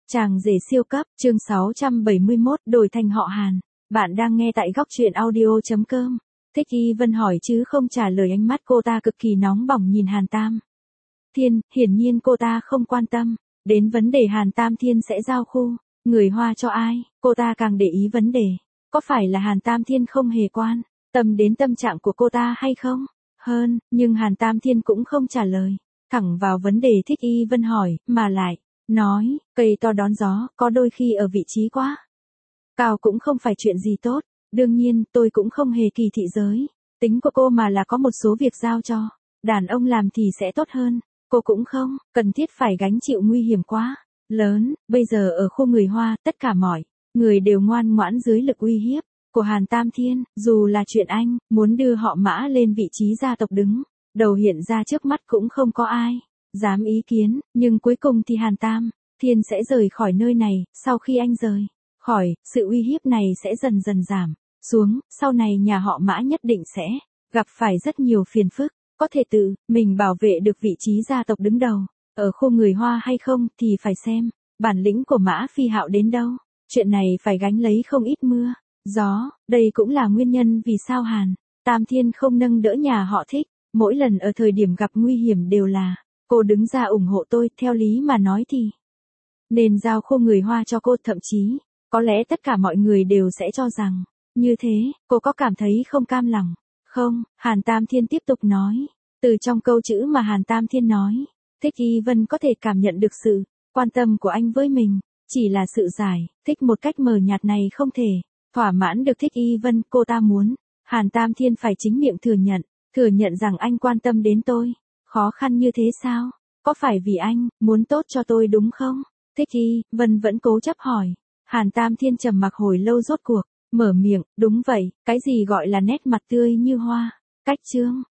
Chàng rể siêu cấp, chương 671, đổi thành họ Hàn. Bạn đang nghe tại góc truyện audio.com. Thích Y Vân hỏi chứ không trả lời, ánh mắt cô ta cực kỳ nóng bỏng nhìn Hàn Tam Thiên, hiển nhiên cô ta không quan tâm đến vấn đề Hàn Tam Thiên sẽ giao khu người Hoa cho ai, cô ta càng để ý vấn đề, có phải là Hàn Tam Thiên không hề quan tâm đến tâm trạng của cô ta hay không? Nhưng Hàn Tam Thiên cũng không trả lời thẳng vào vấn đề Thích Y Vân hỏi, mà lại nói, cây to đón gió, có đôi khi ở vị trí quá cao cũng không phải chuyện gì tốt. Đương nhiên, tôi cũng không hề kỳ thị giới tính của cô, mà là có một số việc giao cho đàn ông làm thì sẽ tốt hơn. Cô cũng không cần thiết phải gánh chịu nguy hiểm quá lớn. Bây giờ ở khu người Hoa, tất cả mọi người đều ngoan ngoãn dưới lực uy hiếp của Hàn Tam Thiên, dù là chuyện anh muốn đưa họ Mã lên vị trí gia tộc đứng đầu hiện ra trước mắt cũng không có ai dám ý kiến, nhưng cuối cùng thì Hàn Tam Thiên sẽ rời khỏi nơi này. Sau khi anh rời khỏi, sự uy hiếp này sẽ dần dần giảm xuống, sau này nhà họ Mã nhất định sẽ gặp phải rất nhiều phiền phức. Có thể tự mình bảo vệ được vị trí gia tộc đứng đầu ở khu người Hoa hay không thì phải xem bản lĩnh của Mã Phi Hạo đến đâu. Chuyện này phải gánh lấy không ít mưa gió, đây cũng là nguyên nhân vì sao Hàn Tam Thiên không nâng đỡ nhà họ Thích. Mỗi lần ở thời điểm gặp nguy hiểm đều là cô đứng ra ủng hộ tôi. Theo lý mà nói thì nên giao khu người Hoa cho cô, thậm chí có lẽ tất cả mọi người đều sẽ cho rằng như thế. Cô có cảm thấy không cam lòng không? Hàn Tam Thiên tiếp tục nói. Từ trong câu chữ mà Hàn Tam Thiên nói, Thích Y Vân có thể cảm nhận được sự quan tâm của anh với mình. Chỉ là sự giải thích một cách mờ nhạt này không thể thỏa mãn được Thích Y Vân. Cô ta muốn Hàn Tam Thiên phải chính miệng thừa nhận rằng anh quan tâm đến tôi. Khó khăn như thế sao? Có phải vì anh muốn tốt cho tôi đúng không? Thích Y Vân vẫn cố chấp hỏi. Hàn Tam Thiên trầm mặc hồi lâu rốt cuộc mở miệng, đúng vậy, cái gì gọi là nét mặt tươi như hoa, cách chương